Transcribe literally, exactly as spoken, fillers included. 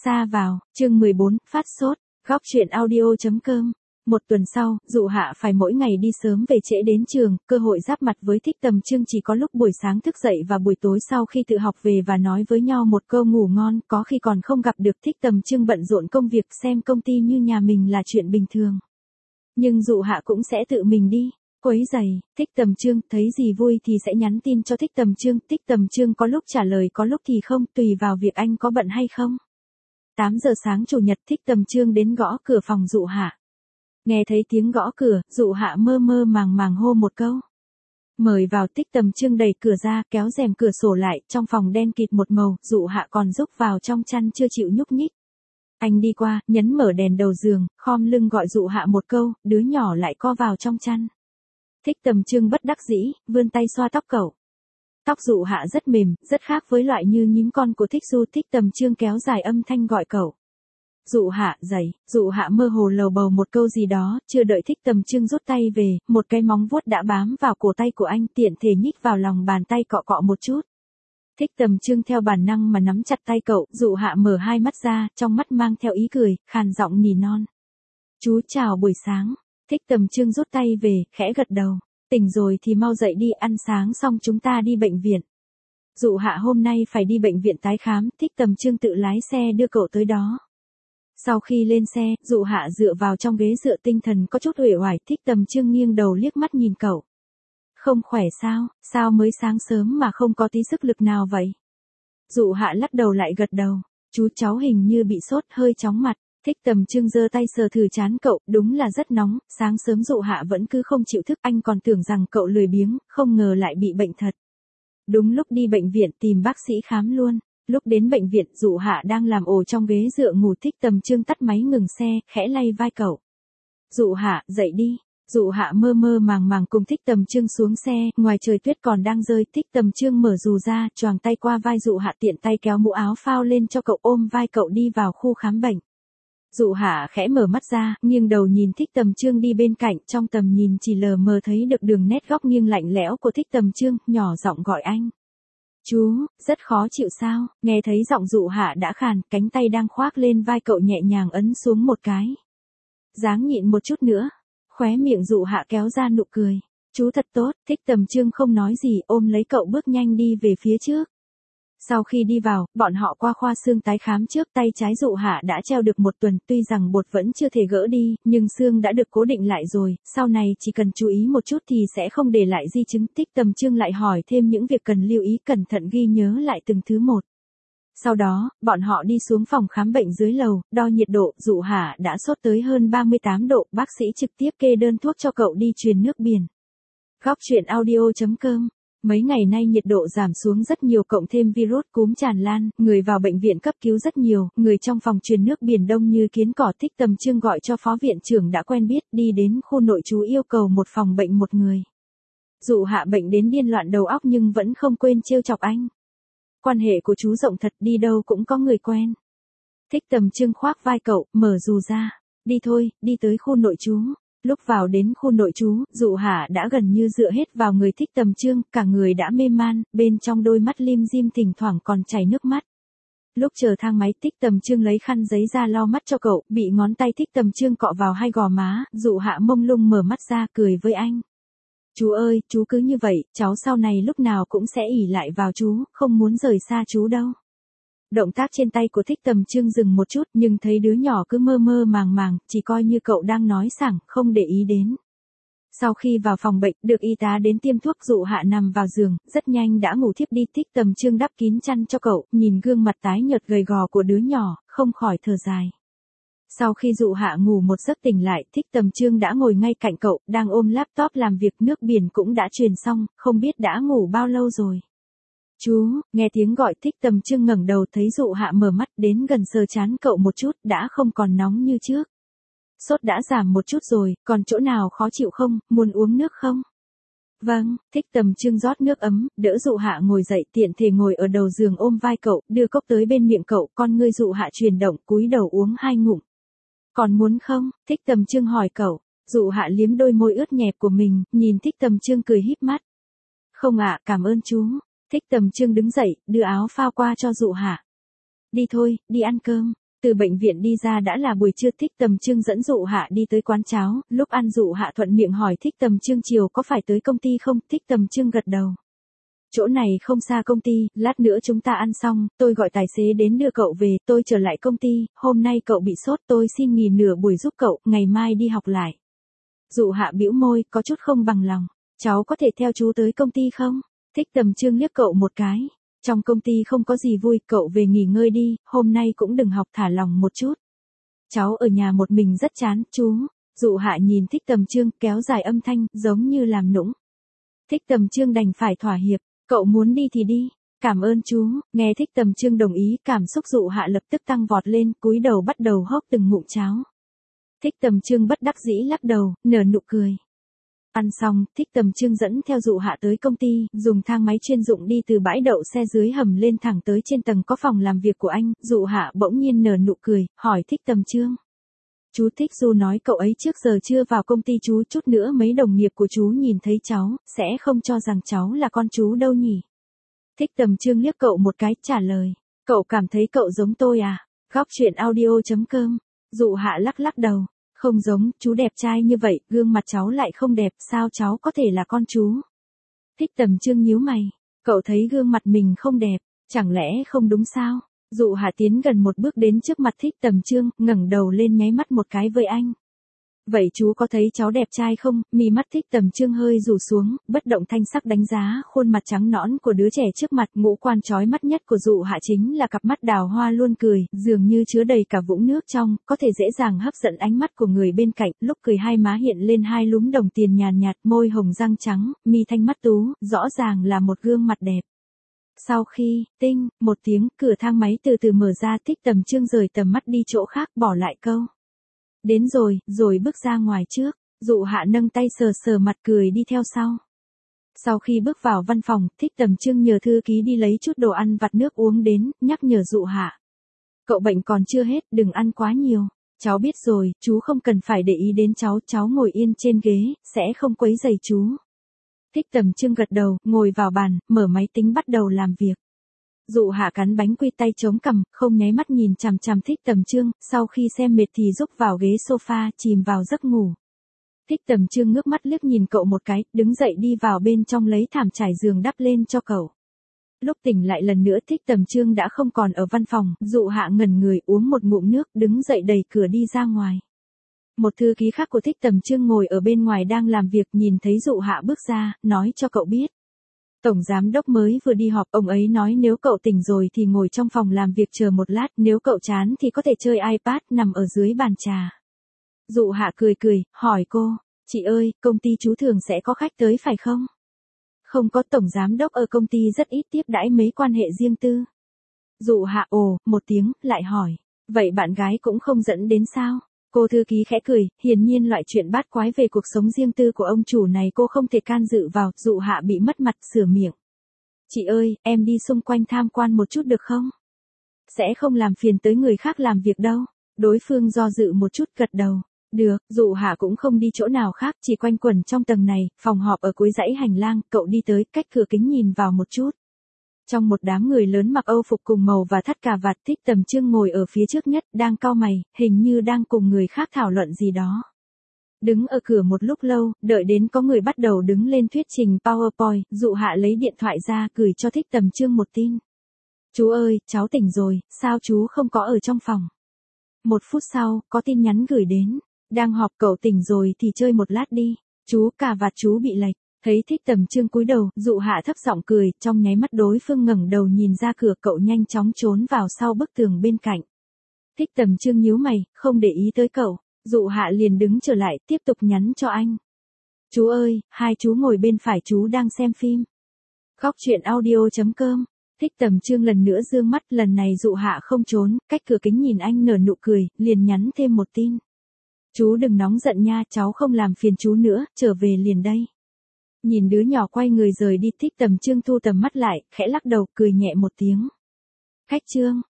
Xa vào, chương mười bốn, phát sốt, góc truyện audio.com. Một tuần sau, Dụ Hạ phải mỗi ngày đi sớm về trễ đến trường, cơ hội giáp mặt với Thích Tầm Trương chỉ có lúc buổi sáng thức dậy và buổi tối sau khi tự học về và nói với nhau một câu ngủ ngon, có khi còn không gặp được. Thích Tầm Trương bận rộn công việc, xem công ty như nhà mình là chuyện bình thường. Nhưng Dụ Hạ cũng sẽ tự mình đi quấy giày. Thích Tầm Trương thấy gì vui thì sẽ nhắn tin cho Thích Tầm Trương, Thích Tầm Trương có lúc trả lời có lúc thì không, tùy vào việc anh có bận hay không. tám giờ sáng chủ nhật, Thích Tầm Trương đến gõ cửa phòng Dụ Hạ. Nghe thấy tiếng gõ cửa, Dụ Hạ mơ mơ màng màng hô một câu. Mời vào. Thích Tầm Trương đẩy cửa ra, kéo rèm cửa sổ lại, trong phòng đen kịt một màu, Dụ Hạ còn rúc vào trong chăn chưa chịu nhúc nhích. Anh đi qua, nhấn mở đèn đầu giường, khom lưng gọi Dụ Hạ một câu, đứa nhỏ lại co vào trong chăn. Thích Tầm Trương bất đắc dĩ, vươn tay xoa tóc cậu. Tóc Dụ Hạ rất mềm, rất khác với loại như nhím con của Thích Du. Thích Tầm Trương kéo dài âm thanh gọi cậu. Dụ Hạ, dậy. Dụ Hạ mơ hồ lầu bầu một câu gì đó, chưa đợi Thích Tầm Trương rút tay về, một cái móng vuốt đã bám vào cổ tay của anh, tiện thể nhích vào lòng bàn tay cọ cọ một chút. Thích Tầm Trương theo bản năng mà nắm chặt tay cậu. Dụ Hạ mở hai mắt ra, trong mắt mang theo ý cười, khàn giọng nỉ non. Chú chào buổi sáng. Thích Tầm Trương rút tay về, khẽ gật đầu. Tỉnh rồi thì mau dậy đi, ăn sáng xong chúng ta đi bệnh viện. Dụ Hạ hôm nay phải đi bệnh viện tái khám, Thích Tầm Trương tự lái xe đưa cậu tới đó. Sau khi lên xe, Dụ Hạ dựa vào trong ghế dựa, tinh thần có chút uể oải. Thích Tầm Trương nghiêng đầu liếc mắt nhìn cậu. Không khỏe sao, sao mới sáng sớm mà không có tí sức lực nào vậy? Dụ Hạ lắc đầu lại gật đầu. Chú cháu hình như bị sốt, hơi chóng mặt. Thích Tầm Trương giơ tay sờ thử trán cậu, đúng là rất nóng. Sáng sớm Dụ Hạ vẫn cứ không chịu thức, anh còn tưởng rằng cậu lười biếng, không ngờ lại bị bệnh thật. Đúng lúc đi bệnh viện tìm bác sĩ khám luôn. Lúc đến bệnh viện, Dụ Hạ đang làm ổ trong ghế dựa ngủ. Thích Tầm Trương tắt máy ngừng xe, khẽ lay vai cậu. Dụ Hạ, dậy đi. Dụ Hạ mơ mơ màng màng cùng Thích Tầm Trương xuống xe, ngoài trời tuyết còn đang rơi. Thích Tầm Trương mở dù ra, choàng tay qua vai Dụ Hạ, tiện tay kéo mũ áo phao lên cho cậu, ôm vai cậu đi vào khu khám bệnh. Dụ Hạ khẽ mở mắt ra, nghiêng đầu nhìn Thích Tầm Trương đi bên cạnh, trong tầm nhìn chỉ lờ mờ thấy được đường nét góc nghiêng lạnh lẽo của Thích Tầm Trương, nhỏ giọng gọi anh. Chú, rất khó chịu sao? Nghe thấy giọng Dụ Hạ đã khàn, cánh tay đang khoác lên vai cậu nhẹ nhàng ấn xuống một cái. Dáng nhịn một chút nữa. Khóe miệng Dụ Hạ kéo ra nụ cười. Chú thật tốt. Thích Tầm Trương không nói gì, ôm lấy cậu bước nhanh đi về phía trước. Sau khi đi vào, bọn họ qua khoa xương tái khám trước. Tay trái Dụ Hạ đã treo được một tuần, tuy rằng bột vẫn chưa thể gỡ đi, nhưng xương đã được cố định lại rồi, sau này chỉ cần chú ý một chút thì sẽ không để lại di chứng. Thích Tầm Trương lại hỏi thêm những việc cần lưu ý, cẩn thận ghi nhớ lại từng thứ một. Sau đó, bọn họ đi xuống phòng khám bệnh dưới lầu, đo nhiệt độ. Dụ Hạ đã sốt tới hơn ba mươi tám độ, bác sĩ trực tiếp kê đơn thuốc cho cậu đi truyền nước biển. Góc truyện audio.com. Mấy ngày nay nhiệt độ giảm xuống rất nhiều, cộng thêm virus cúm tràn lan, người vào bệnh viện cấp cứu rất nhiều, người trong phòng truyền nước biển đông như kiến cỏ. Thích Tầm Trương gọi cho phó viện trưởng đã quen biết, đi đến khu nội trú yêu cầu một phòng bệnh một người. Dụ Hạ bệnh đến điên loạn đầu óc nhưng vẫn không quên trêu chọc anh. Quan hệ của chú rộng thật, đi đâu cũng có người quen. Thích Tầm Trương khoác vai cậu, mở dù ra. Đi thôi, đi tới khu nội trú. Lúc vào đến khu nội trú, Dụ Hạ đã gần như dựa hết vào người Thích Tầm Trương, cả người đã mê man, bên trong đôi mắt lim dim thỉnh thoảng còn chảy nước mắt. Lúc chờ thang máy, Thích Tầm Trương lấy khăn giấy ra lau mắt cho cậu, bị ngón tay Thích Tầm Trương cọ vào hai gò má. Dụ Hạ mông lung mở mắt ra, cười với anh. Chú ơi, chú cứ như vậy, cháu sau này lúc nào cũng sẽ ỷ lại vào chú, không muốn rời xa chú đâu. Động tác trên tay của Thích Tầm Trương dừng một chút, nhưng thấy đứa nhỏ cứ mơ mơ màng màng, chỉ coi như cậu đang nói sảng, không để ý đến. Sau khi vào phòng bệnh, được y tá đến tiêm thuốc. Dụ Hạ nằm vào giường, rất nhanh đã ngủ thiếp đi. Thích Tầm Trương đắp kín chăn cho cậu, nhìn gương mặt tái nhợt gầy gò của đứa nhỏ, không khỏi thở dài. Sau khi Dụ Hạ ngủ một giấc tỉnh lại, Thích Tầm Trương đã ngồi ngay cạnh cậu, đang ôm laptop làm việc. Nước biển cũng đã truyền xong, không biết đã ngủ bao lâu rồi. Chú, nghe tiếng gọi, Thích Tầm Trương ngẩng đầu thấy Dụ Hạ mở mắt, đến gần sờ trán cậu một chút, đã không còn nóng như trước. Sốt đã giảm một chút rồi, còn chỗ nào khó chịu không, muốn uống nước không? Vâng. Thích Tầm Trương rót nước ấm, đỡ Dụ Hạ ngồi dậy, tiện thể ngồi ở đầu giường ôm vai cậu, đưa cốc tới bên miệng cậu, con ngươi Dụ Hạ chuyển động, cúi đầu uống hai ngụm. Còn muốn không? Thích Tầm Trương hỏi cậu. Dụ Hạ liếm đôi môi ướt nhẹp của mình, nhìn Thích Tầm Trương cười híp mắt. Không ạ, cảm ơn chú. Thích Tầm Trương đứng dậy, đưa áo phao qua cho Dụ Hạ. Đi thôi, đi ăn cơm. Từ bệnh viện đi ra đã là buổi trưa. Thích Tầm Trương dẫn Dụ Hạ đi tới quán cháo, lúc ăn Dụ Hạ thuận miệng hỏi Thích Tầm Trương chiều có phải tới công ty không, Thích Tầm Trương gật đầu. Chỗ này không xa công ty, lát nữa chúng ta ăn xong, tôi gọi tài xế đến đưa cậu về, tôi trở lại công ty, hôm nay cậu bị sốt tôi xin nghỉ nửa buổi giúp cậu, ngày mai đi học lại. Dụ Hạ bĩu môi, có chút không bằng lòng, cháu có thể theo chú tới công ty không? Thích Tầm Trương liếc cậu một cái, trong công ty không có gì vui, cậu về nghỉ ngơi đi, hôm nay cũng đừng học thả lỏng một chút. Cháu ở nhà một mình rất chán, chú. Dụ Hạ nhìn Thích Tầm Trương kéo dài âm thanh, giống như làm nũng. Thích Tầm Trương đành phải thỏa hiệp. Cậu muốn đi thì đi, cảm ơn chú. Nghe Thích Tầm Trương đồng ý, cảm xúc Dụ Hạ lập tức tăng vọt lên, cúi đầu bắt đầu hốc từng ngụm cháo. Thích Tầm Trương bất đắc dĩ lắc đầu, nở nụ cười. Ăn xong, Thích Tầm Trương dẫn theo Dụ Hạ tới công ty, dùng thang máy chuyên dụng đi từ bãi đậu xe dưới hầm lên thẳng tới trên tầng có phòng làm việc của anh. Dụ Hạ bỗng nhiên nở nụ cười, hỏi Thích Tầm Trương. Chú Thích Du nói cậu ấy trước giờ chưa vào công ty chú, chút nữa mấy đồng nghiệp của chú nhìn thấy cháu, sẽ không cho rằng cháu là con chú đâu nhỉ? Thích Tầm Trương liếc cậu một cái, trả lời. Cậu cảm thấy cậu giống tôi à? Góc truyện audio chấm com. Dụ Hạ lắc lắc đầu. Không giống, chú đẹp trai như vậy, gương mặt cháu lại không đẹp, sao cháu có thể là con chú? Thích Tầm Trương nhíu mày. Cậu thấy gương mặt mình không đẹp, chẳng lẽ không đúng sao? Dụ Hạ tiến gần một bước đến trước mặt Thích Tầm Trương, ngẩng đầu lên nháy mắt một cái với anh. Vậy chú có thấy cháu đẹp trai không? Mí mắt Thích Tầm Trương hơi rủ xuống, bất động thanh sắc đánh giá khuôn mặt trắng nõn của đứa trẻ trước mặt. Ngũ quan chói mắt nhất của Dụ Hạ chính là cặp mắt đào hoa luôn cười, dường như chứa đầy cả vũng nước trong, có thể dễ dàng hấp dẫn ánh mắt của người bên cạnh. Lúc cười hai má hiện lên hai lúm đồng tiền nhàn nhạt, môi hồng răng trắng, mi thanh mắt tú, rõ ràng là một gương mặt đẹp. Sau khi, tinh, một tiếng, cửa thang máy từ từ mở ra, Thích Tầm Trương rời tầm mắt đi chỗ khác, bỏ lại câu. Đến rồi, rồi bước ra ngoài trước. Dụ Hạ nâng tay sờ sờ mặt cười đi theo sau. Sau khi bước vào văn phòng, Thích Tầm Trương nhờ thư ký đi lấy chút đồ ăn vặt nước uống đến, nhắc nhở Dụ Hạ. Cậu bệnh còn chưa hết, đừng ăn quá nhiều. Cháu biết rồi, chú không cần phải để ý đến cháu, cháu ngồi yên trên ghế, sẽ không quấy rầy chú. Thích Tầm Trương gật đầu, ngồi vào bàn, mở máy tính bắt đầu làm việc. Dụ Hạ cắn bánh quy, tay chống cằm, không nháy mắt nhìn chằm chằm Thích Tầm Trương, sau khi xem mệt thì rúc vào ghế sofa, chìm vào giấc ngủ. Thích Tầm Trương ngước mắt liếc nhìn cậu một cái, đứng dậy đi vào bên trong lấy thảm trải giường đắp lên cho cậu. Lúc tỉnh lại lần nữa Thích Tầm Trương đã không còn ở văn phòng, Dụ Hạ ngẩn người uống một ngụm nước, đứng dậy đẩy cửa đi ra ngoài. Một thư ký khác của Thích Tầm Trương ngồi ở bên ngoài đang làm việc, nhìn thấy Dụ Hạ bước ra, nói cho cậu biết. Tổng giám đốc mới vừa đi họp, ông ấy nói nếu cậu tỉnh rồi thì ngồi trong phòng làm việc chờ một lát, nếu cậu chán thì có thể chơi iPad nằm ở dưới bàn trà. Dụ Hạ cười cười, hỏi cô, chị ơi, công ty chú thường sẽ có khách tới phải không? Không có, tổng giám đốc ở công ty rất ít tiếp đãi mấy quan hệ riêng tư. Dụ Hạ ồ, một tiếng, lại hỏi, vậy bạn gái cũng không dẫn đến sao? Cô thư ký khẽ cười, hiển nhiên loại chuyện bát quái về cuộc sống riêng tư của ông chủ này cô không thể can dự vào. Dụ Hạ bị mất mặt, sửa miệng. Chị ơi, em đi xung quanh tham quan một chút được không? Sẽ không làm phiền tới người khác làm việc đâu. Đối phương do dự một chút, gật đầu. Được, Dụ Hạ cũng không đi chỗ nào khác, chỉ quanh quẩn trong tầng này, phòng họp ở cuối dãy hành lang, cậu đi tới, cách cửa kính nhìn vào một chút. Trong một đám người lớn mặc âu phục cùng màu và thắt cà vạt, Thích Tầm Trương ngồi ở phía trước nhất, đang cau mày, hình như đang cùng người khác thảo luận gì đó. Đứng ở cửa một lúc lâu, đợi đến có người bắt đầu đứng lên thuyết trình PowerPoint, Dụ Hạ lấy điện thoại ra, gửi cho Thích Tầm Trương một tin. Chú ơi, cháu tỉnh rồi, sao chú không có ở trong phòng? Một phút sau, có tin nhắn gửi đến. Đang họp, cậu tỉnh rồi thì chơi một lát đi. Chú, cà vạt chú bị lệch. Thấy Thích Tầm Trương cúi đầu, Dụ Hạ thấp giọng cười, trong nháy mắt đối phương ngẩng đầu nhìn ra cửa, cậu nhanh chóng trốn vào sau bức tường bên cạnh. Thích Tầm Trương nhíu mày, không để ý tới cậu. Dụ Hạ liền đứng trở lại, tiếp tục nhắn cho anh. Chú ơi, hai chú ngồi bên phải, chú đang xem phim. Góc truyện audio chấm com. Thích Tầm Trương lần nữa dương mắt, lần này Dụ Hạ không trốn, cách cửa kính nhìn anh nở nụ cười, liền nhắn thêm một tin. Chú đừng nóng giận nha, cháu không làm phiền chú nữa, trở về liền đây. Nhìn đứa nhỏ quay người rời đi, Thích Tầm Trương thu tầm mắt lại, khẽ lắc đầu, cười nhẹ một tiếng. Khách Trương,